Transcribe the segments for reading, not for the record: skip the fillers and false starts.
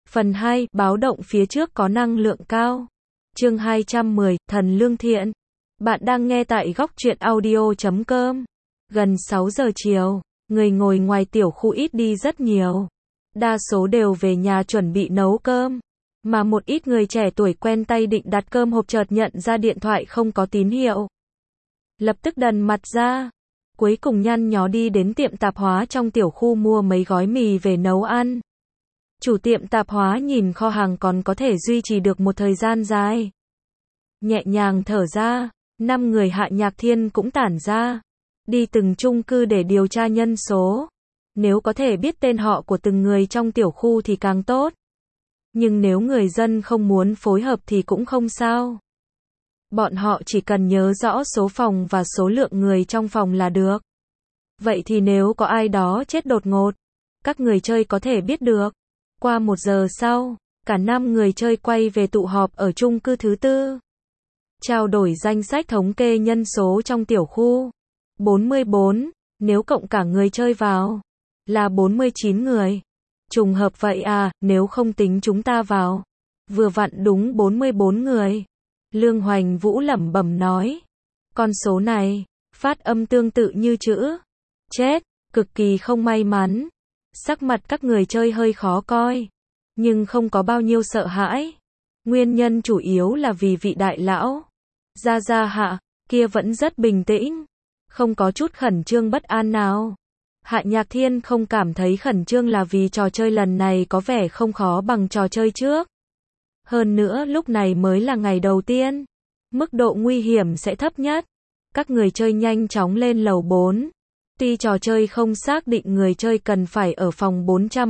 Phần 2, báo động phía trước có năng lượng cao. Chương 210, thần lương thiện. Bạn đang nghe tại góc truyện audio.com. Gần 6 giờ chiều, người ngồi ngoài tiểu khu ít đi rất nhiều. Đa số đều về nhà chuẩn bị nấu cơm. Mà một ít người trẻ tuổi quen tay định đặt cơm hộp chợt nhận ra điện thoại không có tín hiệu. Lập tức đần mặt ra. Cuối cùng nhăn nhó đi đến tiệm tạp hóa trong tiểu khu mua mấy gói mì về nấu ăn. Chủ tiệm tạp hóa nhìn kho hàng còn có thể duy trì được một thời gian dài. Nhẹ nhàng thở ra, 5 người Hạ Nhạc Thiên cũng tản ra. Đi từng chung cư để điều tra nhân số. Nếu có thể biết tên họ của từng người trong tiểu khu thì càng tốt. Nhưng nếu người dân không muốn phối hợp thì cũng không sao. Bọn họ chỉ cần nhớ rõ số phòng và số lượng người trong phòng là được. Vậy thì nếu có ai đó chết đột ngột, các người chơi có thể biết được. Qua 1 giờ sau, cả 5 người chơi quay về tụ họp ở chung cư thứ 4. Trao đổi danh sách thống kê nhân số trong tiểu khu. 44, nếu cộng cả người chơi vào, là 49 người. Trùng hợp vậy à, nếu không tính chúng ta vào. Vừa vặn đúng 44 người. Lương Hoành Vũ lẩm bẩm nói. Con số này, phát âm tương tự như chữ chết, cực kỳ không may mắn. Sắc mặt các người chơi hơi khó coi, nhưng không có bao nhiêu sợ hãi. Nguyên nhân chủ yếu là vì vị đại lão Gia Hạ kia vẫn rất bình tĩnh, không có chút khẩn trương bất an nào. Hạ Nhạc Thiên không cảm thấy khẩn trương là vì trò chơi lần này có vẻ không khó bằng trò chơi trước. Hơn nữa lúc này mới là ngày đầu tiên, mức độ nguy hiểm sẽ thấp nhất. Các người chơi nhanh chóng lên lầu 4. Tuy trò chơi không xác định người chơi cần phải ở phòng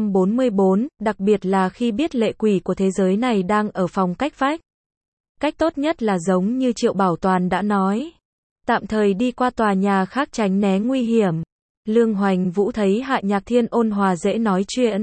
444, đặc biệt là khi biết lệ quỷ của thế giới này đang ở phòng cách vách. Cách tốt nhất là giống như Triệu Bảo Toàn đã nói, tạm thời đi qua tòa nhà khác tránh né nguy hiểm. Lương Hoành Vũ thấy Hạ Nhạc Thiên ôn hòa dễ nói chuyện,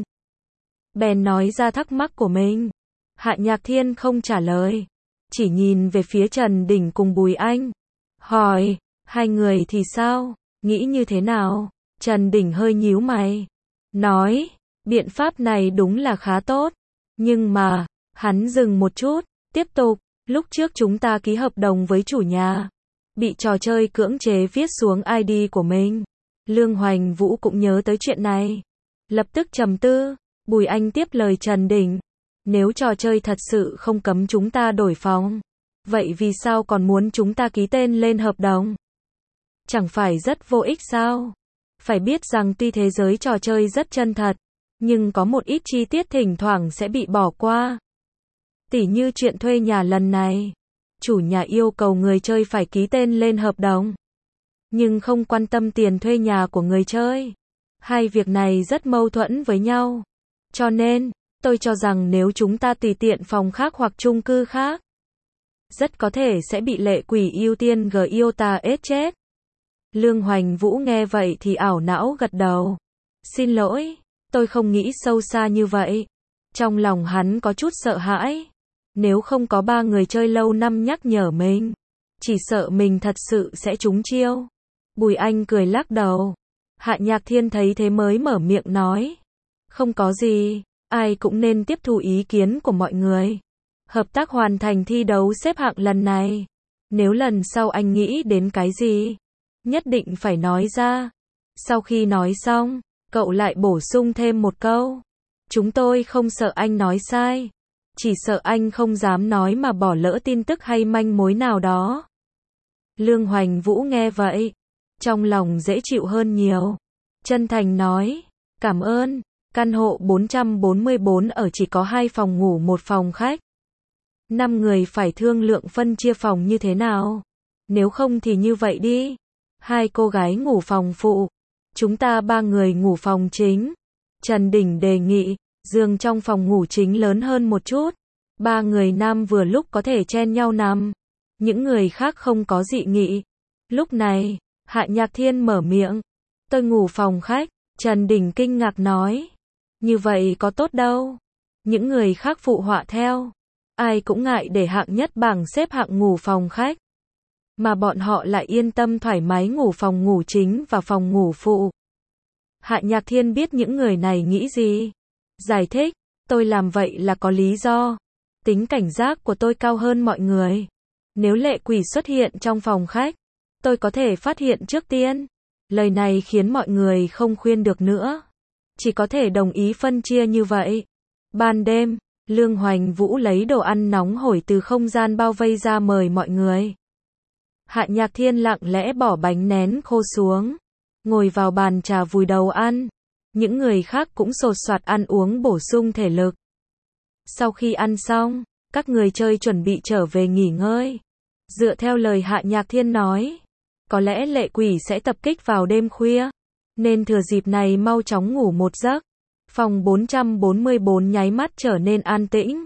bèn nói ra thắc mắc của mình. Hạ Nhạc Thiên không trả lời, chỉ nhìn về phía Trần Đình cùng Bùi Anh, hỏi, hai người thì sao, nghĩ như thế nào? Trần Đình hơi nhíu mày, nói, biện pháp này đúng là khá tốt, nhưng mà, hắn dừng một chút, tiếp tục, lúc trước chúng ta ký hợp đồng với chủ nhà, bị trò chơi cưỡng chế viết xuống ID của mình. Lương Hoành Vũ cũng nhớ tới chuyện này, lập tức trầm tư. Bùi Anh tiếp lời Trần Đình, nếu trò chơi thật sự không cấm chúng ta đổi phòng, vậy vì sao còn muốn chúng ta ký tên lên hợp đồng? Chẳng phải rất vô ích sao? Phải biết rằng tuy thế giới trò chơi rất chân thật, nhưng có một ít chi tiết thỉnh thoảng sẽ bị bỏ qua. Tỉ như chuyện thuê nhà lần này, chủ nhà yêu cầu người chơi phải ký tên lên hợp đồng, nhưng không quan tâm tiền thuê nhà của người chơi. Hai việc này rất mâu thuẫn với nhau. Cho nên, tôi cho rằng nếu chúng ta tùy tiện phòng khác hoặc chung cư khác, rất có thể sẽ bị lệ quỷ ưu tiên Iota ết chết. Lương Hoành Vũ nghe vậy thì ảo não gật đầu. Xin lỗi, tôi không nghĩ sâu xa như vậy. Trong lòng hắn có chút sợ hãi. Nếu không có 3 người chơi lâu năm nhắc nhở mình, chỉ sợ mình thật sự sẽ trúng chiêu. Bùi Anh cười lắc đầu. Hạ Nhạc Thiên thấy thế mới mở miệng nói, không có gì, ai cũng nên tiếp thu ý kiến của mọi người. Hợp tác hoàn thành thi đấu xếp hạng lần này. Nếu lần sau anh nghĩ đến cái gì, nhất định phải nói ra. Sau khi nói xong, cậu lại bổ sung thêm một câu. Chúng tôi không sợ anh nói sai, chỉ sợ anh không dám nói mà bỏ lỡ tin tức hay manh mối nào đó. Lương Hoành Vũ nghe vậy, trong lòng dễ chịu hơn nhiều. Chân thành nói, cảm ơn. Căn hộ 444 ở chỉ có 2 phòng ngủ 1 phòng khách. 5 người phải thương lượng phân chia phòng như thế nào. Nếu không thì như vậy đi. 2 cô gái ngủ phòng phụ. Chúng ta 3 người ngủ phòng chính. Trần Đình đề nghị, giường trong phòng ngủ chính lớn hơn một chút. 3 người nam vừa lúc có thể chen nhau nằm. Những người khác không có dị nghị. Lúc này, Hạ Nhạc Thiên mở miệng. Tôi ngủ phòng khách. Trần Đình kinh ngạc nói. Như vậy có tốt đâu. Những người khác phụ họa theo. Ai cũng ngại để hạng nhất bảng xếp hạng ngủ phòng khách. Mà bọn họ lại yên tâm thoải mái ngủ phòng ngủ chính và phòng ngủ phụ. Hạ Nhạc Thiên biết những người này nghĩ gì. Giải thích, Tôi làm vậy là có lý do. Tính cảnh giác của tôi cao hơn mọi người. Nếu lệ quỷ xuất hiện trong phòng khách, tôi có thể phát hiện trước tiên. Lời này khiến mọi người không khuyên được nữa. Chỉ có thể đồng ý phân chia như vậy. Ban đêm, Lương Hoành Vũ lấy đồ ăn nóng hổi từ không gian bao vây ra mời mọi người. Hạ Nhạc Thiên lặng lẽ bỏ bánh nén khô xuống, ngồi vào bàn trà vùi đầu ăn. Những người khác cũng sột soạt ăn uống bổ sung thể lực. Sau khi ăn xong, các người chơi chuẩn bị trở về nghỉ ngơi. Dựa theo lời Hạ Nhạc Thiên nói, có lẽ lệ quỷ sẽ tập kích vào đêm khuya, nên thừa dịp này mau chóng ngủ một giấc. Phòng 444 nháy mắt trở nên an tĩnh.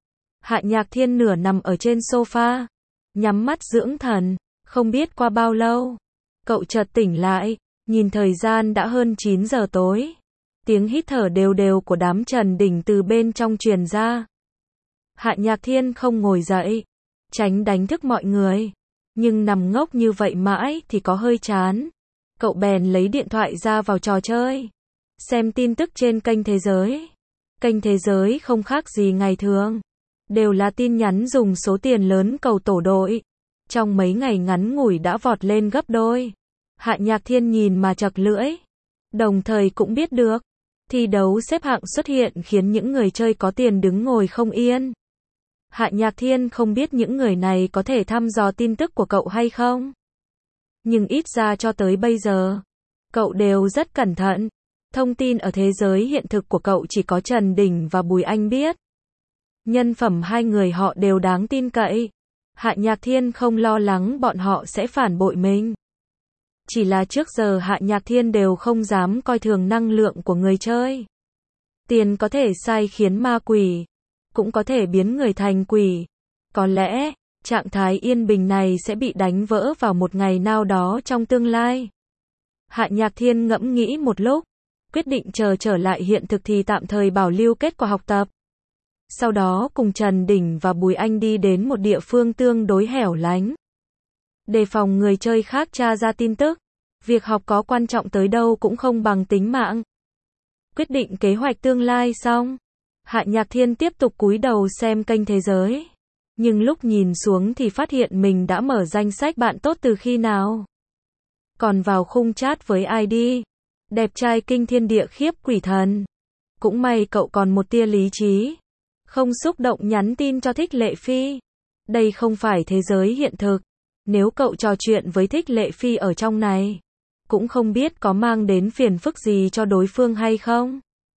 Hạ Nhạc Thiên nửa nằm ở trên sofa, nhắm mắt dưỡng thần. Không biết qua bao lâu, cậu chợt tỉnh lại, nhìn thời gian đã hơn 9 giờ tối. Tiếng hít thở đều đều của đám Trần Đình từ bên trong truyền ra. Hạ Nhạc Thiên không ngồi dậy, tránh đánh thức mọi người. Nhưng nằm ngốc như vậy mãi thì có hơi chán. Cậu bèn lấy điện thoại ra vào trò chơi. Xem tin tức trên kênh Thế Giới. Kênh Thế Giới không khác gì ngày thường. Đều là tin nhắn dùng số tiền lớn cầu tổ đội. Trong mấy ngày ngắn ngủi đã vọt lên gấp đôi. Hạ Nhạc Thiên nhìn mà chật lưỡi. Đồng thời cũng biết được, thi đấu xếp hạng xuất hiện khiến những người chơi có tiền đứng ngồi không yên. Hạ Nhạc Thiên không biết những người này có thể thăm dò tin tức của cậu hay không. Nhưng ít ra cho tới bây giờ, cậu đều rất cẩn thận. Thông tin ở thế giới hiện thực của cậu chỉ có Trần Đình và Bùi Anh biết. Nhân phẩm hai người họ đều đáng tin cậy. Hạ Nhạc Thiên không lo lắng bọn họ sẽ phản bội mình. Chỉ là trước giờ Hạ Nhạc Thiên đều không dám coi thường năng lượng của người chơi. Tiền có thể sai khiến ma quỷ, cũng có thể biến người thành quỷ. Có lẽ, trạng thái yên bình này sẽ bị đánh vỡ vào một ngày nào đó trong tương lai. Hạ Nhạc Thiên ngẫm nghĩ một lúc, quyết định chờ trở lại hiện thực thì tạm thời bảo lưu kết quả học tập. Sau đó cùng Trần Đình và Bùi Anh đi đến một địa phương tương đối hẻo lánh. Đề phòng người chơi khác tra ra tin tức. Việc học có quan trọng tới đâu cũng không bằng tính mạng. Quyết định kế hoạch tương lai xong, Hạ Nhạc Thiên tiếp tục cúi đầu xem kênh Thế Giới. Nhưng lúc nhìn xuống thì phát hiện mình đã mở danh sách bạn tốt từ khi nào. Còn vào khung chat với ID đẹp trai kinh thiên địa khiếp quỷ thần. Cũng may cậu còn một tia lý trí, không xúc động nhắn tin cho Thích Lệ Phi. Đây không phải thế giới hiện thực. Nếu cậu trò chuyện với Thích Lệ Phi ở trong này, cũng không biết có mang đến phiền phức gì cho đối phương hay không.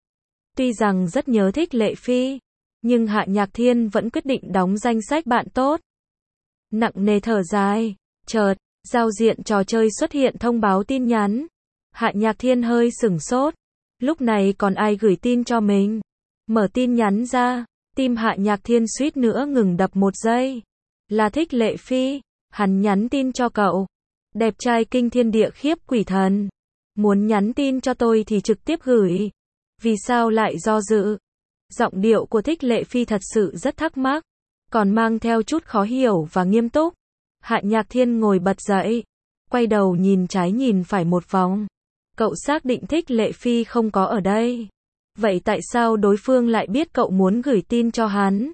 Tuy rằng rất nhớ Thích Lệ Phi, nhưng Hạ Nhạc Thiên vẫn quyết định đóng danh sách bạn tốt. Nặng nề thở dài, chợt, giao diện trò chơi xuất hiện thông báo tin nhắn. Hạ Nhạc Thiên hơi sửng sốt. Lúc này còn ai gửi tin cho mình? Mở tin nhắn ra, tim Hạ Nhạc Thiên suýt nữa ngừng đập một giây. Là Thích Lệ Phi, hắn nhắn tin cho cậu. Đẹp trai kinh thiên địa khiếp quỷ thần. Muốn nhắn tin cho tôi thì trực tiếp gửi. Vì sao lại do dự? Giọng điệu của Thích Lệ Phi thật sự rất thắc mắc, còn mang theo chút khó hiểu và nghiêm túc. Hạ Nhạc Thiên ngồi bật dậy, quay đầu nhìn trái nhìn phải một vòng. Cậu xác định Thích Lệ Phi không có ở đây. Vậy tại sao đối phương lại biết cậu muốn gửi tin cho hắn?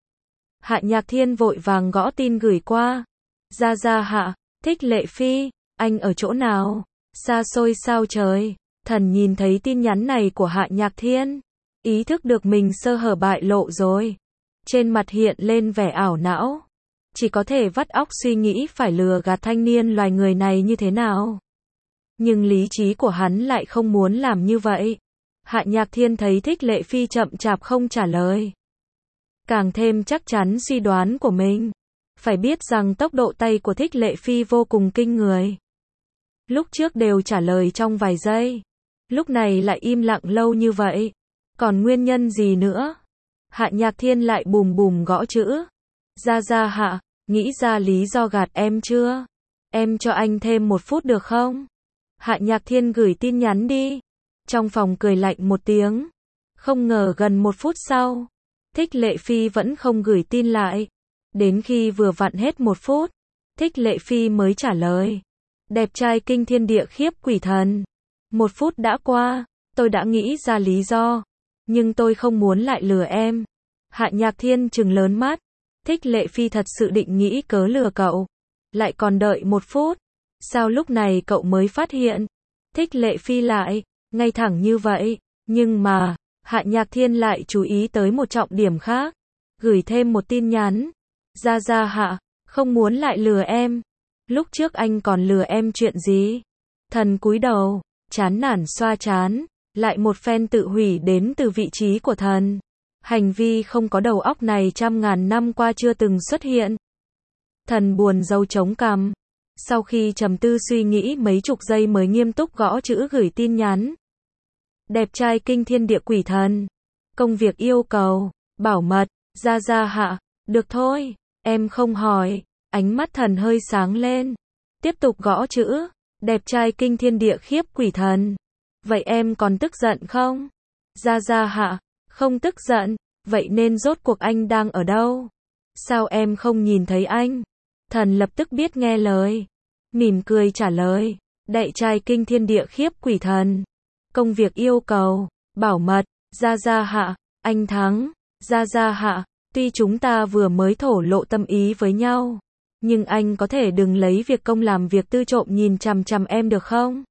Hạ Nhạc Thiên vội vàng gõ tin gửi qua. Ra Hạ, Thích Lệ Phi, anh ở chỗ nào? Xa xôi sao trời? Thần nhìn thấy tin nhắn này của Hạ Nhạc Thiên, ý thức được mình sơ hở bại lộ rồi. Trên mặt hiện lên vẻ ảo não. Chỉ có thể vắt óc suy nghĩ phải lừa gạt thanh niên loài người này như thế nào. Nhưng lý trí của hắn lại không muốn làm như vậy. Hạ Nhạc Thiên thấy Thích Lệ Phi chậm chạp không trả lời, càng thêm chắc chắn suy đoán của mình. Phải biết rằng tốc độ tay của Thích Lệ Phi vô cùng kinh người. Lúc trước đều trả lời trong vài giây, lúc này lại im lặng lâu như vậy. Còn nguyên nhân gì nữa? Hạ Nhạc Thiên lại bùm bùm gõ chữ. Ra Hạ, nghĩ ra lý do gạt em chưa? Em cho anh thêm 1 phút được không? Hạ Nhạc Thiên gửi tin nhắn đi. Trong phòng cười lạnh một tiếng. Không ngờ gần 1 phút sau, Thích Lệ Phi vẫn không gửi tin lại. Đến khi vừa vặn hết 1 phút, Thích Lệ Phi mới trả lời. Đẹp trai kinh thiên địa khiếp quỷ thần. 1 phút đã qua, tôi đã nghĩ ra lý do. nhưng tôi không muốn lại lừa em. Hạ Nhạc Thiên trừng lớn mắt. Thích Lệ Phi thật sự định nghĩ cớ lừa cậu. Lại còn đợi 1 phút. Sao lúc này cậu mới phát hiện? Thích Lệ Phi lại, ngay thẳng như vậy. Nhưng mà, Hạ Nhạc Thiên lại chú ý tới một trọng điểm khác. Gửi thêm một tin nhắn. Ra Hạ, không muốn lại lừa em. Lúc trước anh còn lừa em chuyện gì? Thần cúi đầu, chán nản xoa chán. Lại một phen tự hủy đến từ vị trí của thần. Hành vi không có đầu óc này trăm ngàn năm qua chưa từng xuất hiện. Thần buồn râu chống cằm. Sau khi trầm tư suy nghĩ mấy chục giây mới nghiêm túc gõ chữ gửi tin nhắn. Đẹp trai kinh thiên địa quỷ thần. Công việc yêu cầu, bảo mật, ra Hạ, được thôi, em không hỏi. Ánh mắt thần hơi sáng lên. Tiếp tục gõ chữ, đẹp trai kinh thiên địa khiếp quỷ thần. Vậy em còn tức giận không? Ra Hạ, không tức giận, vậy nên rốt cuộc anh đang ở đâu? Sao em không nhìn thấy anh? Thần lập tức biết nghe lời. Mỉm cười trả lời, đại trai kinh thiên địa khiếp quỷ thần. Công việc yêu cầu, bảo mật, ra Hạ, anh thắng, ra Hạ, tuy chúng ta vừa mới thổ lộ tâm ý với nhau, nhưng anh có thể đừng lấy việc công làm việc tư trộm nhìn chằm chằm em được không?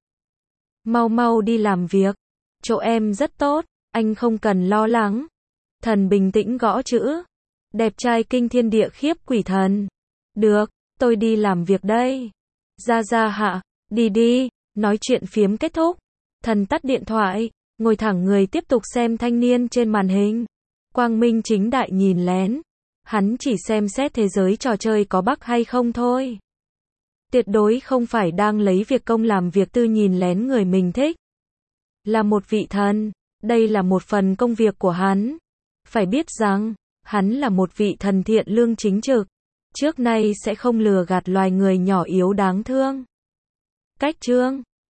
Mau đi làm việc, chỗ em rất tốt, anh không cần lo lắng. Thần bình tĩnh gõ chữ, đẹp trai kinh thiên địa khiếp quỷ thần. Được, tôi đi làm việc đây. Ra Hạ, đi, nói chuyện phiếm kết thúc. Thần tắt điện thoại, ngồi thẳng người tiếp tục xem thanh niên trên màn hình. Quang minh chính đại nhìn lén. Hắn chỉ xem xét thế giới trò chơi có bug hay không thôi. Tuyệt đối không phải đang lấy việc công làm việc tư nhìn lén người mình thích. Là một vị thần, đây là một phần công việc của hắn. Phải biết rằng, hắn là một vị thần thiện lương chính trực. Trước nay sẽ không lừa gạt loài người nhỏ yếu đáng thương. Cách chương